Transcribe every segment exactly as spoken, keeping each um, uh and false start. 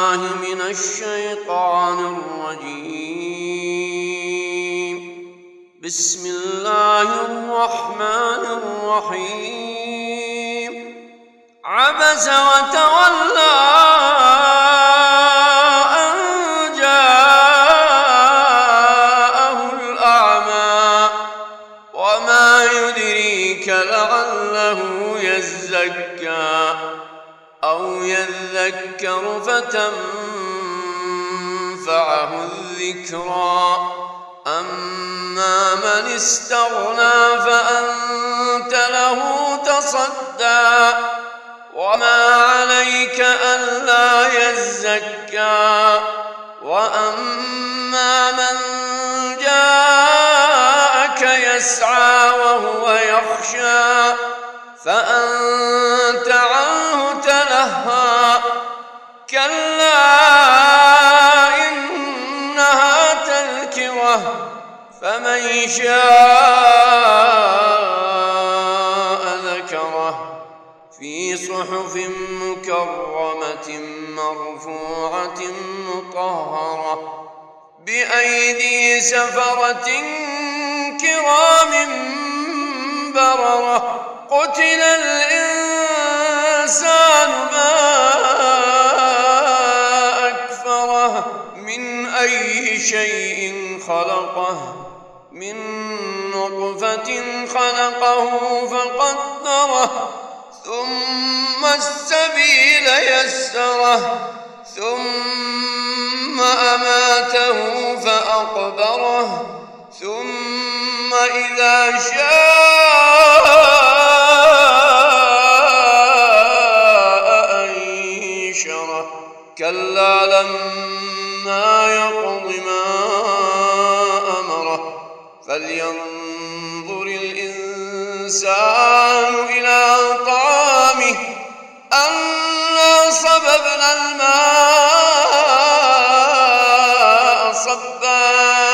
بالله من الشيطان الرجيم. بسم الله الرحمن الرحيم. عبس وتولى أن جاءه الأعمى وما يدريك لعله يزكى أو يذكر فتنفعه الذكرى. أما من استغنى فأنت له تصدى وما عليك ألا يزكى. وأما من جاءك يسعى وهو يخشى فأنت عنه تلهى. كلا إنها تذكرة فمن شاء ذكره في صحف مكرمة مرفوعة مطهرة بأيدي سفرة كرام بررة. قتل الإنسان ما أكفره من أي شيء خلقه من نطفة خلقه فقدره ثم السبيل يسره ثم أماته فأقبره ثم إذا شاء أنشره. كلا لما يقض ما أمره فلينظر الإنسان إلى طعامه أنا صببنا الماء صبا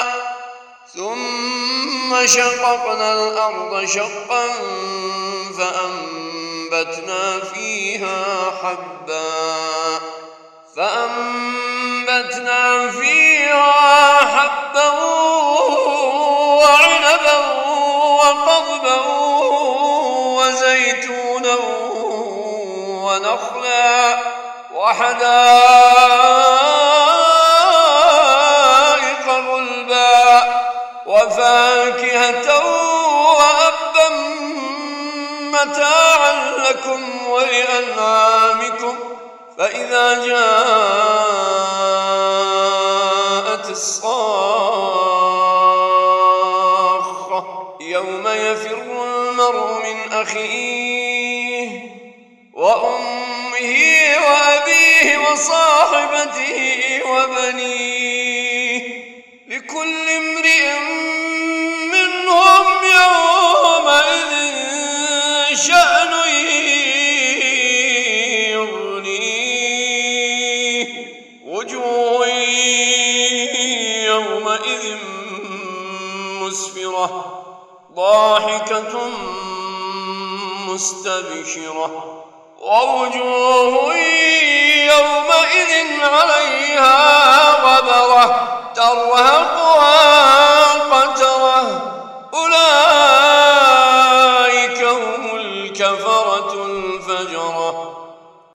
ثم شققنا الأرض شقا فأنبتنا فيها حبا فأنبتنا فيها حبا وعنبا وقضبا وزيتونا ونخلا وحدائق غلبا وفاكهة وأبا متاعا لكم ولأنعامكم. فإذا جاءت الصاخة يوم يفر المرء من أخيه وأمه وأبيه وصاحبته وبنيه لكل امرئ منهم يومئذ شأن يغنيه. وجوه يومئذ مسفرة ضاحكة مستبشرة ووجوه يومئذ عليها غبرة ترهقها